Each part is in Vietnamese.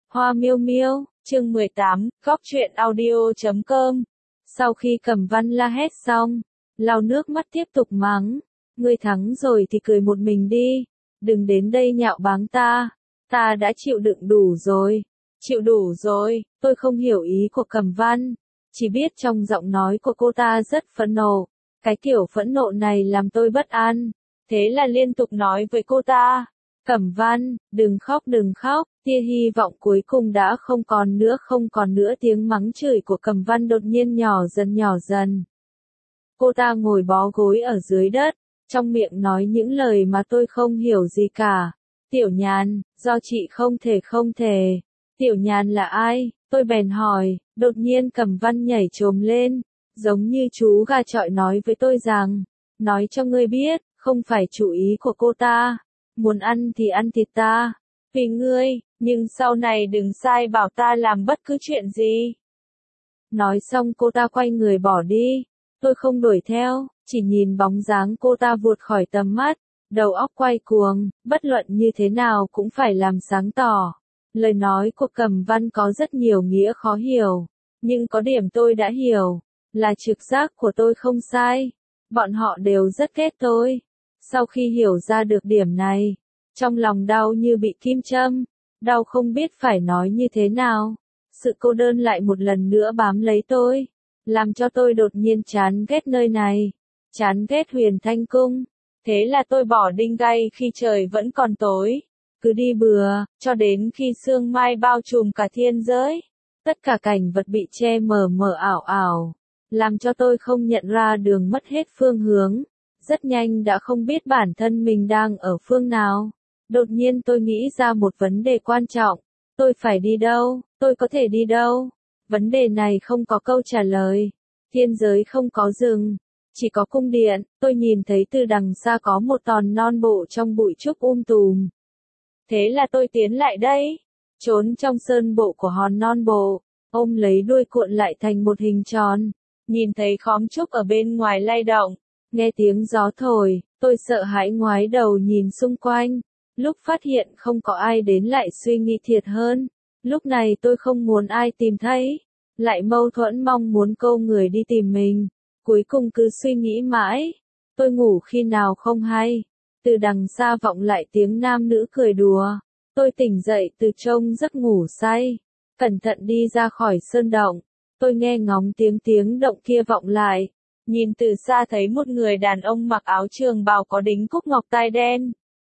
Hoa miêu miêu, chương 18, góc truyện audio.com. Sau khi Cẩm Văn la hét xong, lau nước mắt tiếp tục mắng. Ngươi thắng rồi thì cười một mình đi. Đừng đến đây nhạo báng ta. Ta đã chịu đựng đủ rồi. Chịu đủ rồi, tôi không hiểu ý của Cẩm Văn. Chỉ biết trong giọng nói của cô ta rất phẫn nộ. Cái kiểu phẫn nộ này làm tôi bất an. Thế là liên tục nói với cô ta. Cẩm Văn, đừng khóc đừng khóc, tia hy vọng cuối cùng đã không còn nữa tiếng mắng chửi của Cẩm Văn đột nhiên nhỏ dần. Cô ta ngồi bó gối ở dưới đất, trong miệng nói những lời mà tôi không hiểu gì cả. Tiểu Nhàn, do chị không thể. Tiểu Nhàn là ai? Tôi bèn hỏi, đột nhiên Cẩm Văn nhảy chồm lên, giống như chú gà chọi nói với tôi rằng, nói cho ngươi biết, không phải chủ ý của cô ta. Muốn ăn thì ăn thịt ta, vì ngươi, nhưng sau này đừng sai bảo ta làm bất cứ chuyện gì. Nói xong cô ta quay người bỏ đi, tôi không đuổi theo, chỉ nhìn bóng dáng cô ta vụt khỏi tầm mắt, đầu óc quay cuồng, bất luận như thế nào cũng phải làm sáng tỏ. Lời nói của Cẩm Văn có rất nhiều nghĩa khó hiểu, nhưng có điểm tôi đã hiểu, là trực giác của tôi không sai, bọn họ đều rất ghét tôi. Sau khi hiểu ra được điểm này, trong lòng đau như bị kim châm, đau không biết phải nói như thế nào. Sự cô đơn lại một lần nữa bám lấy tôi, làm cho tôi đột nhiên chán ghét nơi này, chán ghét Huyền Thanh Cung. Thế là tôi bỏ đinh gay khi trời vẫn còn tối, cứ đi bừa, cho đến khi sương mai bao trùm cả thiên giới. Tất cả cảnh vật bị che mờ ảo, làm cho tôi không nhận ra đường, mất hết phương hướng. Rất nhanh đã không biết bản thân mình đang ở phương nào. Đột nhiên tôi nghĩ ra một vấn đề quan trọng. Tôi phải đi đâu? Tôi có thể đi đâu? Vấn đề này không có câu trả lời. Thiên giới không có rừng, chỉ có cung điện. Tôi nhìn thấy từ đằng xa có một tòn non bộ trong bụi trúc tùm. Thế là tôi tiến lại đây, trốn trong sơn bộ của hòn non bộ, ôm lấy đuôi cuộn lại thành một hình tròn. Nhìn thấy khóm trúc ở bên ngoài lay động. Nghe tiếng gió thổi, tôi sợ hãi ngoái đầu nhìn xung quanh. Lúc phát hiện không có ai đến lại suy nghĩ thiệt hơn. Lúc này tôi không muốn ai tìm thấy, lại mâu thuẫn mong muốn câu người đi tìm mình. Cuối cùng cứ suy nghĩ mãi, tôi ngủ khi nào không hay. Từ đằng xa vọng lại tiếng nam nữ cười đùa. Tôi tỉnh dậy từ trong giấc ngủ say, cẩn thận đi ra khỏi sơn động. Tôi nghe ngóng tiếng động kia vọng lại. Nhìn từ xa thấy một người đàn ông mặc áo trường bào có đính cúc ngọc tai đen.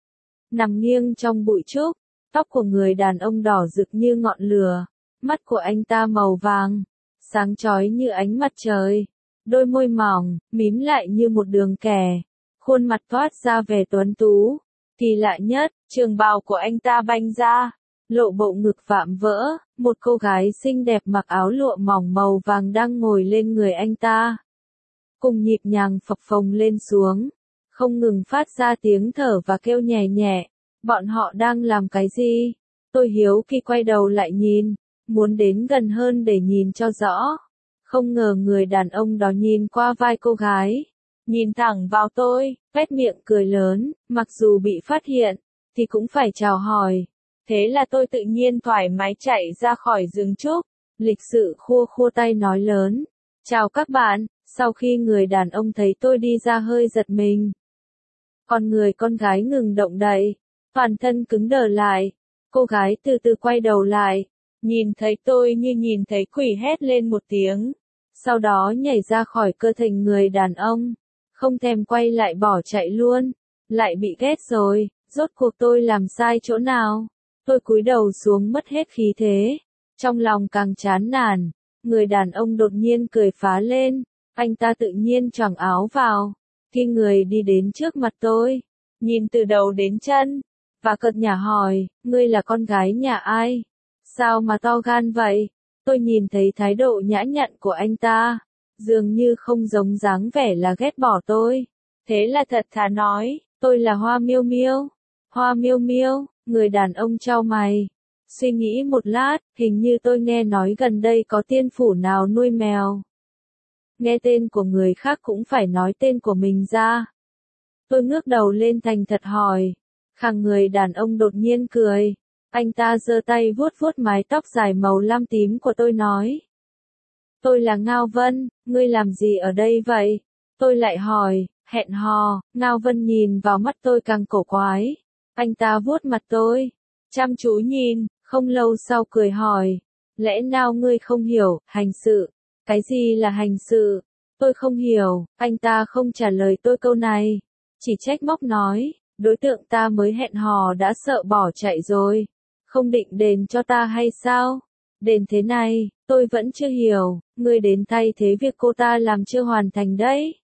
Nằm nghiêng trong bụi trúc, tóc của người đàn ông đỏ rực như ngọn lửa, mắt của anh ta màu vàng, sáng chói như ánh mặt trời, đôi môi mỏng, mím lại như một đường kẻ, khuôn mặt toát ra vẻ tuấn tú. Kỳ lạ nhất, trường bào của anh ta banh ra, lộ bộ ngực vạm vỡ, một cô gái xinh đẹp mặc áo lụa mỏng màu vàng đang ngồi lên người anh ta. Cùng nhịp nhàng phập phồng lên xuống, không ngừng phát ra tiếng thở và kêu nhẹ nhẹ. Bọn họ đang làm cái gì? Tôi hiếu kỳ quay đầu lại nhìn, muốn đến gần hơn để nhìn cho rõ. Không ngờ người đàn ông đó nhìn qua vai cô gái, nhìn thẳng vào tôi, vét miệng cười lớn, mặc dù bị phát hiện, thì cũng phải chào hỏi. Thế là tôi tự nhiên thoải mái chạy ra khỏi rừng trúc, lịch sự khua tay nói lớn. Chào các bạn. Sau khi người đàn ông thấy tôi đi ra hơi giật mình. Còn người con gái ngừng động đậy, toàn thân cứng đờ lại. Cô gái từ từ quay đầu lại, nhìn thấy tôi như nhìn thấy quỷ, hét lên một tiếng. Sau đó nhảy ra khỏi cơ thể người đàn ông, không thèm quay lại bỏ chạy luôn. Lại bị ghét rồi, rốt cuộc tôi làm sai chỗ nào? Tôi cúi đầu xuống mất hết khí thế, trong lòng càng chán nản. Người đàn ông đột nhiên cười phá lên. Anh ta tự nhiên choàng áo vào, khi người đi đến trước mặt tôi, nhìn từ đầu đến chân, và cợt nhả hỏi, ngươi là con gái nhà ai? Sao mà to gan vậy? Tôi nhìn thấy thái độ nhã nhặn của anh ta, dường như không giống dáng vẻ là ghét bỏ tôi. Thế là thật thà nói, tôi là Hoa Miêu Miêu. Hoa Miêu Miêu, người đàn ông chau mày, suy nghĩ một lát, hình như tôi nghe nói gần đây có tiên phủ nào nuôi mèo. Nghe tên của người khác cũng phải nói tên của mình ra. Tôi ngước đầu lên thành thật hỏi. Khang người đàn ông đột nhiên cười. Anh ta giơ tay vuốt vuốt mái tóc dài màu lam tím của tôi nói. Tôi là Ngao Vân, ngươi làm gì ở đây vậy? Tôi lại hỏi, hẹn hò, Ngao Vân nhìn vào mắt tôi càng cổ quái. Anh ta vuốt mặt tôi, chăm chú nhìn, không lâu sau cười hỏi. Lẽ nào ngươi không hiểu, hành sự? Cái gì là hành sự? Tôi không hiểu, anh ta không trả lời tôi câu này. Chỉ trách móc nói, đối tượng ta mới hẹn hò đã sợ bỏ chạy rồi. Không định đền cho ta hay sao? Đền thế này, tôi vẫn chưa hiểu, ngươi đến thay thế việc cô ta làm chưa hoàn thành đấy.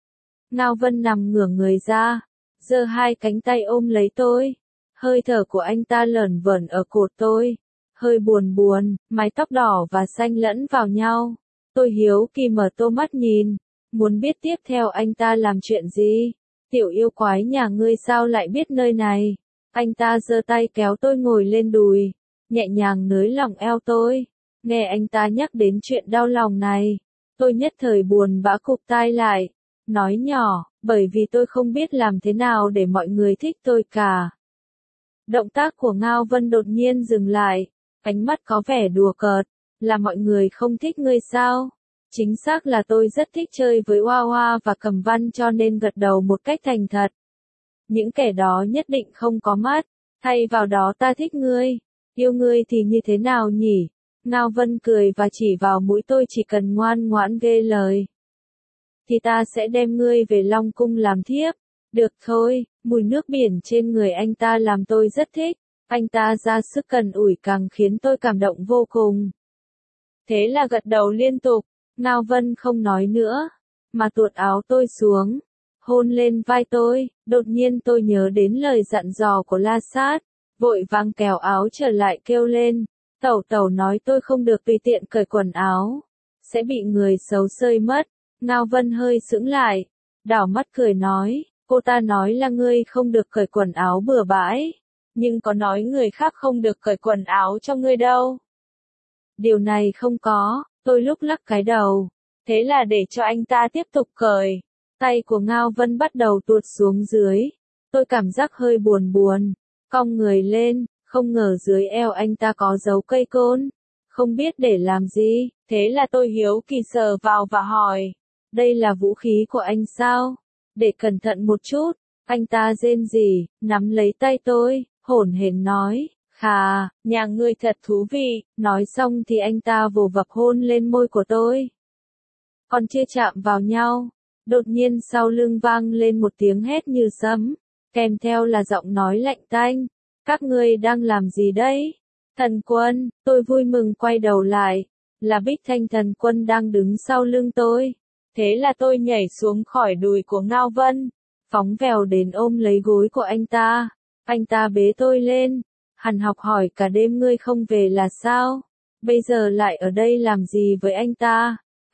Ngao Vân nằm ngửa người ra, giơ hai cánh tay ôm lấy tôi. Hơi thở của anh ta lởn vởn ở cổ tôi, hơi buồn buồn, mái tóc đỏ và xanh lẫn vào nhau. Tôi hiếu kỳ mở to mắt nhìn, muốn biết tiếp theo anh ta làm chuyện gì. Tiểu yêu quái nhà ngươi sao lại biết nơi này? Anh ta giơ tay kéo tôi ngồi lên đùi, nhẹ nhàng nới lỏng eo tôi. Nghe anh ta nhắc đến chuyện đau lòng này, tôi nhất thời buồn bã cụp tai lại, nói nhỏ, bởi vì tôi không biết làm thế nào để mọi người thích tôi cả. Động tác của Ngao Vân đột nhiên dừng lại, ánh mắt có vẻ đùa cợt, là mọi người không thích ngươi sao? Chính xác là tôi rất thích chơi với Hoa Hoa và Cẩm Văn cho nên gật đầu một cách thành thật. Những kẻ đó nhất định không có mắt, thay vào đó ta thích ngươi, yêu ngươi thì như thế nào nhỉ? Ngao Vân cười và chỉ vào mũi tôi, chỉ cần ngoan ngoãn ghê lời thì ta sẽ đem ngươi về Long Cung làm thiếp. Được thôi, mùi nước biển trên người anh ta làm tôi rất thích, anh ta ra sức cần ủi càng khiến tôi cảm động vô cùng. Thế là gật đầu liên tục, Ngao Vân không nói nữa, mà tuột áo tôi xuống, hôn lên vai tôi. Đột nhiên tôi nhớ đến lời dặn dò của La Sát, vội vàng kéo áo trở lại kêu lên, tẩu tẩu nói tôi không được tùy tiện cởi quần áo, sẽ bị người xấu xơi mất. Ngao Vân hơi sững lại, đảo mắt cười nói, cô ta nói là ngươi không được cởi quần áo bừa bãi, nhưng có nói người khác không được cởi quần áo cho ngươi đâu. Điều này không có, tôi lúc lắc cái đầu, thế là để cho anh ta tiếp tục cởi. Tay của Ngao Vân bắt đầu tuột xuống dưới, tôi cảm giác hơi buồn buồn, cong người lên, không ngờ dưới eo anh ta có dấu cây côn, không biết để làm gì, thế là tôi hiếu kỳ sờ vào và hỏi, đây là vũ khí của anh sao? Để cẩn thận một chút. Anh ta rên rỉ, nắm lấy tay tôi, hổn hển nói, khà, nhà ngươi thật thú vị. Nói xong thì anh ta vồ vập hôn lên môi của tôi. Còn chưa chạm vào nhau, đột nhiên sau lưng vang lên một tiếng hét như sấm, kèm theo là giọng nói lạnh tanh, các ngươi đang làm gì đấy? Thần Quân. Tôi vui mừng quay đầu lại, là Bích Thanh Thần Quân đang đứng sau lưng tôi. Thế là tôi nhảy xuống khỏi đùi của Ngao Vân, phóng vèo đến ôm lấy gối của anh ta. Anh ta bế tôi lên, hằn học hỏi cả đêm ngươi không về là sao? Bây giờ lại ở đây làm gì với anh ta?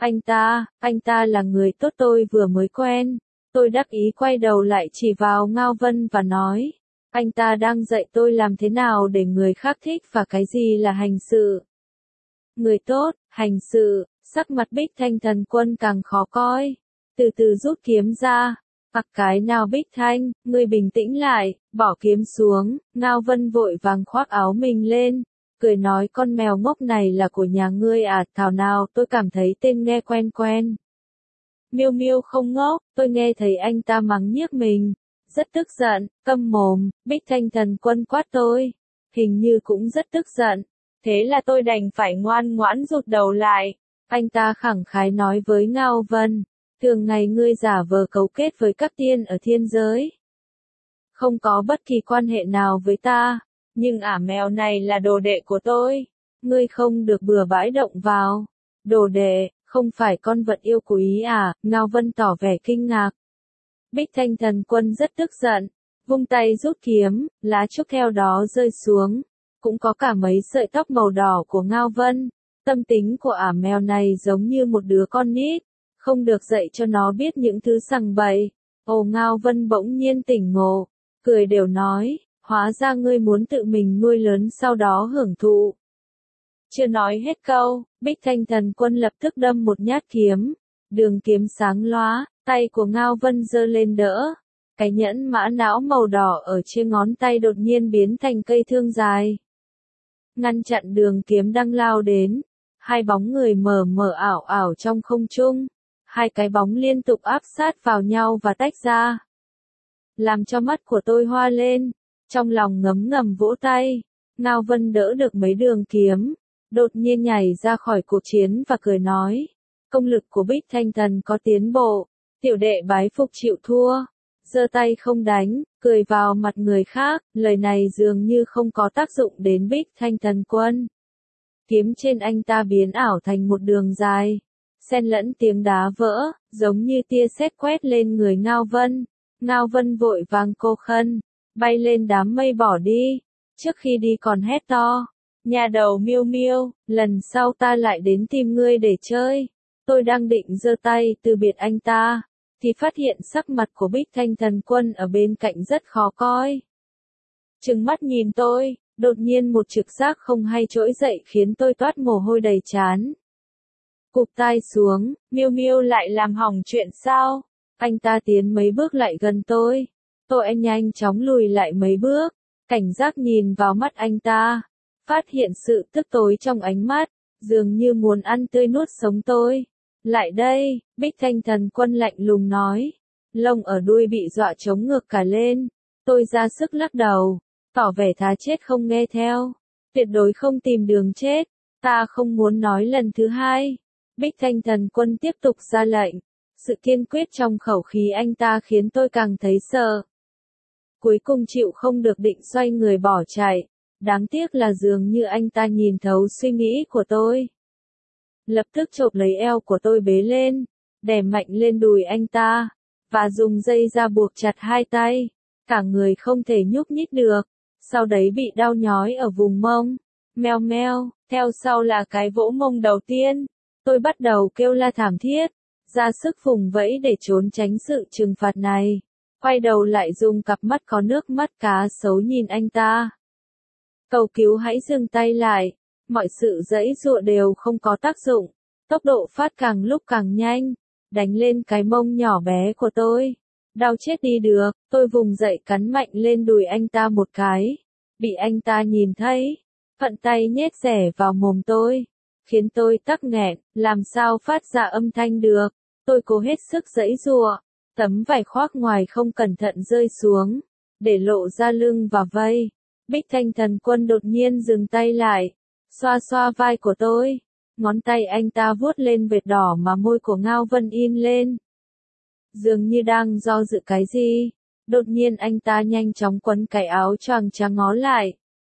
Anh ta là người tốt tôi vừa mới quen. Tôi đắc ý quay đầu lại chỉ vào Ngao Vân và nói, anh ta đang dạy tôi làm thế nào để người khác thích và cái gì là hành sự. Người tốt, hành sự. Sắc mặt Bích Thanh Thần Quân càng khó coi, từ từ rút kiếm ra. Cái nào Bích Thanh, ngươi bình tĩnh lại, bỏ kiếm xuống. Ngao Vân vội vàng khoác áo mình lên, cười nói con mèo ngốc này là của nhà ngươi à? Thảo nào tôi cảm thấy tên nghe quen quen. Miêu Miêu không ngốc, tôi nghe thấy anh ta mắng nhiếc mình, rất tức giận, câm mồm. Bích Thanh Thần Quân quát tôi, hình như cũng rất tức giận, thế là tôi đành phải ngoan ngoãn rụt đầu lại. Anh ta khẳng khái nói với Ngao Vân, thường ngày ngươi giả vờ cấu kết với các tiên ở thiên giới, không có bất kỳ quan hệ nào với ta, nhưng ả mèo này là đồ đệ của tôi, ngươi không được bừa bãi động vào. Đồ đệ, không phải con vật yêu quý à? Ngao Vân tỏ vẻ kinh ngạc. Bích Thanh Thần Quân rất tức giận, vung tay rút kiếm, lá trúc theo đó rơi xuống, cũng có cả mấy sợi tóc màu đỏ của Ngao Vân. Tâm tính của ả mèo này giống như một đứa con nít, không được dạy cho nó biết những thứ sằng bậy. Ồ, Ngao Vân bỗng nhiên tỉnh ngộ, cười đều nói, hóa ra ngươi muốn tự mình nuôi lớn sau đó hưởng thụ. Chưa nói hết câu, Bích Thanh Thần Quân lập tức đâm một nhát kiếm, đường kiếm sáng lóa, tay của Ngao Vân giơ lên đỡ. Cái nhẫn mã não màu đỏ ở trên ngón tay đột nhiên biến thành cây thương dài. ngăn chặn đường kiếm đang lao đến. Hai bóng người mờ mờ ảo ảo trong không trung. Hai cái bóng liên tục áp sát vào nhau và tách ra. Làm cho mắt của tôi hoa lên. Trong lòng ngấm ngầm vỗ tay. Ngao Vân đỡ được mấy đường kiếm. Đột nhiên nhảy ra khỏi cuộc chiến và cười nói. Công lực của Bích Thanh Thần có tiến bộ. Tiểu đệ bái phục chịu thua. Giơ tay không đánh, cười vào mặt người khác. Lời này dường như không có tác dụng đến Bích Thanh Thần Quân. Kiếm trên anh ta biến ảo thành một đường dài. Xen lẫn tiếng đá vỡ, giống như tia sét quét lên người Ngao Vân. Ngao Vân vội vàng cô khân, bay lên đám mây bỏ đi. Trước khi đi còn hét to. Nhà đầu Miêu Miêu, lần sau ta lại đến tìm ngươi để chơi. Tôi đang định giơ tay từ biệt anh ta, thì phát hiện sắc mặt của Bích Thanh Thần Quân ở bên cạnh rất khó coi. Trừng mắt nhìn tôi, đột nhiên một trực giác không hay trỗi dậy khiến tôi toát mồ hôi đầy trán. Cụp tai xuống, Miêu Miêu lại làm hỏng chuyện sao? Anh ta tiến mấy bước lại gần tôi. Tôi nhanh chóng lùi lại mấy bước, cảnh giác nhìn vào mắt anh ta. Phát hiện sự tức tối trong ánh mắt, dường như muốn ăn tươi nuốt sống tôi. Lại đây, Bích Thanh Thần Quân lạnh lùng nói. Lông ở đuôi bị dọa trống ngược cả lên. Tôi ra sức lắc đầu, tỏ vẻ thà chết không nghe theo. Tuyệt đối không tìm đường chết, ta không muốn nói lần thứ hai. Bích Thanh Thần Quân tiếp tục ra lệnh. Sự kiên quyết trong khẩu khí anh ta khiến tôi càng thấy sợ. Cuối cùng chịu không được định xoay người bỏ chạy. Đáng tiếc là dường như anh ta nhìn thấu suy nghĩ của tôi. Lập tức chộp lấy eo của tôi bế lên, đè mạnh lên đùi anh ta, và dùng dây ra buộc chặt hai tay. Cả người không thể nhúc nhích được, sau đấy bị đau nhói ở vùng mông. Meo meo, theo sau là cái vỗ mông đầu tiên. Tôi bắt đầu kêu la thảm thiết, ra sức vùng vẫy để trốn tránh sự trừng phạt này. Quay đầu lại dùng cặp mắt có nước mắt cá sấu nhìn anh ta. Cầu cứu hãy dừng tay lại. Mọi sự giãy giụa đều không có tác dụng. Tốc độ phát càng lúc càng nhanh, đánh lên cái mông nhỏ bé của tôi. Đau chết đi được, tôi vùng dậy cắn mạnh lên đùi anh ta một cái. Bị anh ta nhìn thấy, phận tay nhét rẻ vào mồm tôi, khiến tôi tắc nghẹn, làm sao phát ra âm thanh được. Tôi cố hết sức giãy giụa, tấm vải khoác ngoài không cẩn thận rơi xuống, để lộ ra lưng và vây. Bích Thanh Thần Quân đột nhiên dừng tay lại, xoa xoa vai của tôi. Ngón tay anh ta vuốt lên vệt đỏ mà môi của Ngao Vân in lên. Dường như đang do dự cái gì. Đột nhiên anh ta nhanh chóng quấn cái áo choàng trắng ngó lại.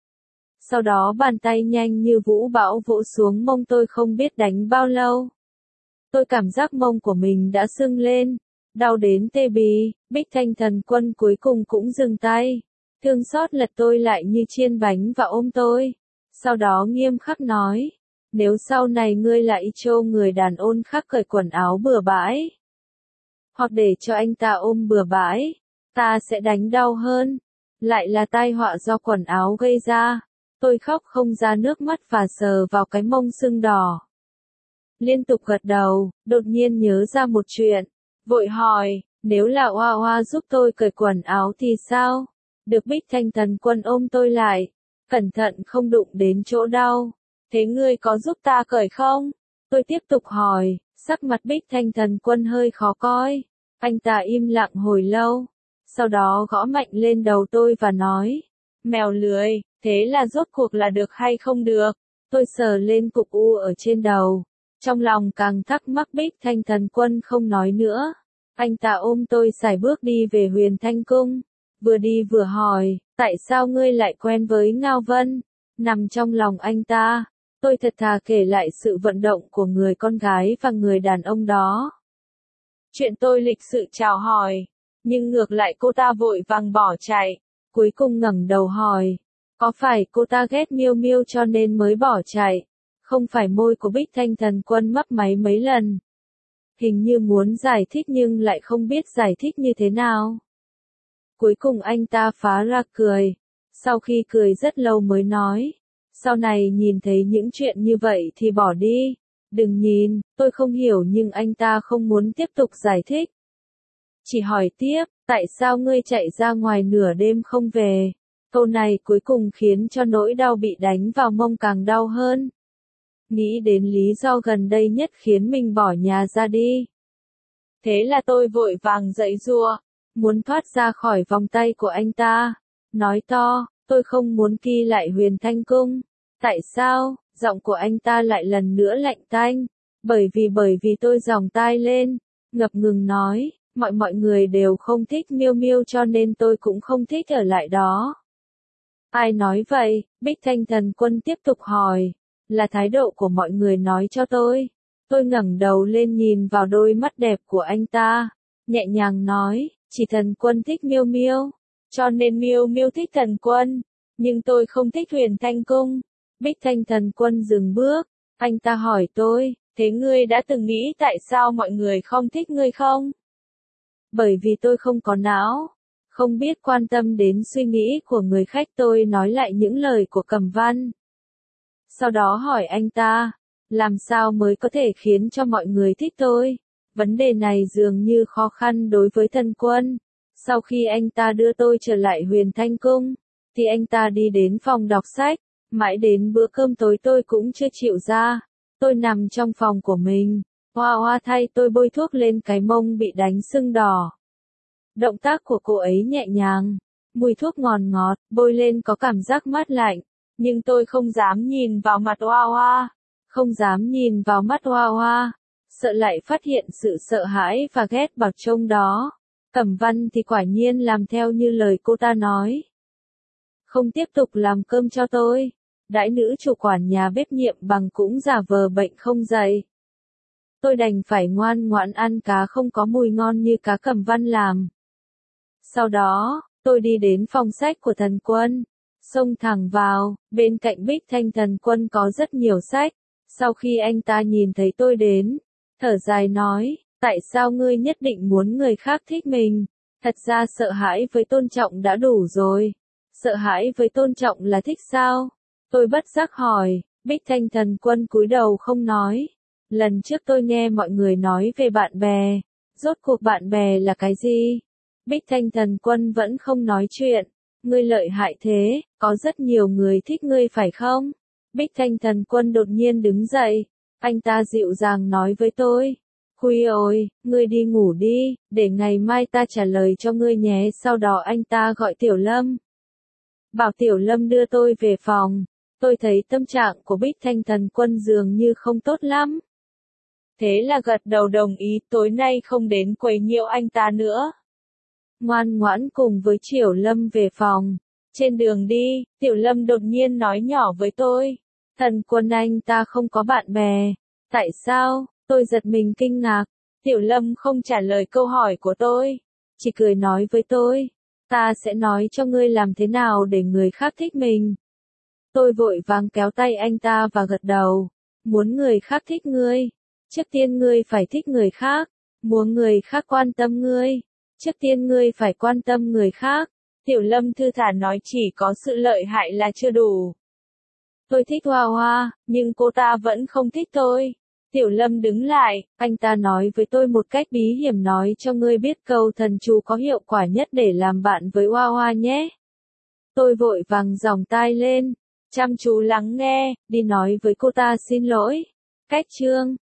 Sau đó bàn tay nhanh như vũ bão vỗ xuống mông tôi không biết đánh bao lâu. Tôi cảm giác mông của mình đã sưng lên, đau đến tê bì. Bích Thanh Thần Quân cuối cùng cũng dừng tay. Thương xót lật tôi lại như chiên bánh và ôm tôi. Sau đó nghiêm khắc nói. Nếu sau này ngươi lại trêu người đàn ông khác cởi quần áo bừa bãi, hoặc để cho anh ta ôm bừa bãi, ta sẽ đánh đau hơn. Lại là tai họa do quần áo gây ra. Tôi khóc không ra nước mắt và sờ vào cái mông sưng đỏ. Liên tục gật đầu, đột nhiên nhớ ra một chuyện. Vội hỏi, nếu là Hoa Hoa giúp tôi cởi quần áo thì sao? Được Bích Thanh Thần Quân ôm tôi lại, cẩn thận không đụng đến chỗ đau. Thế ngươi có giúp ta cởi không? Tôi tiếp tục hỏi, sắc mặt Bích Thanh Thần Quân hơi khó coi. Anh ta im lặng hồi lâu, sau đó gõ mạnh lên đầu tôi và nói, mèo lười, thế là rốt cuộc là được hay không được? Tôi sờ lên cục u ở trên đầu, trong lòng càng thắc mắc. Bích Thanh Thần Quân không nói nữa. Anh ta ôm tôi sải bước đi về Huyền Thanh Cung, vừa đi vừa hỏi, tại sao ngươi lại quen với Ngao Vân? Nằm trong lòng anh ta. Tôi thật thà kể lại sự vận động của người con gái và người đàn ông đó. Chuyện tôi lịch sự chào hỏi, nhưng ngược lại cô ta vội vàng bỏ chạy. Cuối cùng ngẩng đầu hỏi, có phải cô ta ghét Miêu Miêu cho nên mới bỏ chạy? Không phải. Môi của Bích Thanh Thần Quân mấp máy mấy lần. Hình như muốn giải thích nhưng lại không biết giải thích như thế nào. Cuối cùng anh ta phá ra cười. Sau khi cười rất lâu mới nói. Sau này nhìn thấy những chuyện như vậy thì bỏ đi. Đừng nhìn, tôi không hiểu nhưng anh ta không muốn tiếp tục giải thích. Chỉ hỏi tiếp, tại sao ngươi chạy ra ngoài nửa đêm không về? Câu này cuối cùng khiến cho nỗi đau bị đánh vào mông càng đau hơn. Nghĩ đến lý do gần đây nhất khiến mình bỏ nhà ra đi. Thế là tôi vội vàng giãy giụa, muốn thoát ra khỏi vòng tay của anh ta. Nói to, tôi không muốn kỳ lại Huyền Thanh Cung. Tại sao? Giọng của anh ta lại lần nữa lạnh tanh. Bởi vì tôi giòng tai lên, ngập ngừng nói, mọi người đều không thích Miêu Miêu cho nên tôi cũng không thích ở lại đó. Ai nói vậy? Bích Thanh Thần Quân tiếp tục hỏi. Là thái độ của mọi người nói cho tôi. Tôi ngẩng đầu lên nhìn vào đôi mắt đẹp của anh ta, nhẹ nhàng nói, chỉ Thần Quân thích Miêu Miêu, cho nên Miêu Miêu thích Thần Quân, nhưng tôi không thích Huyền Thanh Cung. Bích Thanh Thần Quân dừng bước, anh ta hỏi tôi, thế ngươi đã từng nghĩ tại sao mọi người không thích ngươi không? Bởi vì tôi không có não, không biết quan tâm đến suy nghĩ của người khách. Tôi nói lại những lời của Cẩm Văn. Sau đó hỏi anh ta, làm sao mới có thể khiến cho mọi người thích tôi? Vấn đề này dường như khó khăn đối với Thần Quân. Sau khi anh ta đưa tôi trở lại Huyền Thanh Cung, thì anh ta đi đến phòng đọc sách, mãi đến bữa cơm tối tôi cũng chưa chịu ra. Tôi nằm trong phòng của mình, Hoa Hoa thay tôi bôi thuốc lên cái mông bị đánh sưng đỏ. Động tác của cô ấy nhẹ nhàng, mùi thuốc ngọt ngọt, bôi lên có cảm giác mát lạnh, nhưng tôi không dám nhìn vào mặt Hoa Hoa, không dám nhìn vào mắt Hoa Hoa, sợ lại phát hiện sự sợ hãi và ghét bỏ trong đó. Cẩm Văn thì quả nhiên làm theo như lời cô ta nói. Không tiếp tục làm cơm cho tôi, đãi nữ chủ quản nhà bếp nhiệm bằng cũng giả vờ bệnh không dậy. Tôi đành phải ngoan ngoãn ăn cá không có mùi ngon như cá Cẩm Văn làm. Sau đó, tôi đi đến phòng sách của Thần Quân, xông thẳng vào, bên cạnh Bích Thanh Thần Quân có rất nhiều sách. Sau khi anh ta nhìn thấy tôi đến, thở dài nói, tại sao ngươi nhất định muốn người khác thích mình? Thật ra sợ hãi với tôn trọng đã đủ rồi. Sợ hãi với tôn trọng là thích sao? Tôi bất giác hỏi. Bích Thanh Thần Quân cúi đầu không nói. Lần trước tôi nghe mọi người nói về bạn bè. Rốt cuộc bạn bè là cái gì? Bích Thanh Thần Quân vẫn không nói chuyện. Ngươi lợi hại thế, có rất nhiều người thích ngươi phải không? Bích Thanh Thần Quân đột nhiên đứng dậy. Anh ta dịu dàng nói với tôi. Khuya ơi, ngươi đi ngủ đi, để ngày mai ta trả lời cho ngươi nhé. Sau đó anh ta gọi Tiểu Lâm. Bảo Tiểu Lâm đưa tôi về phòng. Tôi thấy tâm trạng của Bích Thanh Thần Quân dường như không tốt lắm. Thế là gật đầu đồng ý, tối nay không đến quấy nhiễu anh ta nữa. Ngoan ngoãn cùng với Tiểu Lâm về phòng. Trên đường đi, Tiểu Lâm đột nhiên nói nhỏ với tôi. Thần Quân anh ta không có bạn bè. Tại sao? Tôi giật mình kinh ngạc. Tiểu Lâm không trả lời câu hỏi của tôi. Chỉ cười nói với tôi. Ta sẽ nói cho ngươi làm thế nào để người khác thích mình. Tôi vội vàng kéo tay anh ta và gật đầu. Muốn người khác thích ngươi. Trước tiên ngươi phải thích người khác. Muốn người khác quan tâm ngươi. Trước tiên ngươi phải quan tâm người khác. Tiểu Lâm thư thản nói chỉ có sự lợi hại là chưa đủ. Tôi thích Hoa Hoa, nhưng cô ta vẫn không thích tôi. Tiểu Lâm đứng lại, anh ta nói với tôi một cách bí hiểm nói cho ngươi biết câu thần chú có hiệu quả nhất để làm bạn với Hoa Hoa nhé. Tôi vội vàng giòng tai lên, chăm chú lắng nghe, đi nói với cô ta xin lỗi. Cách chương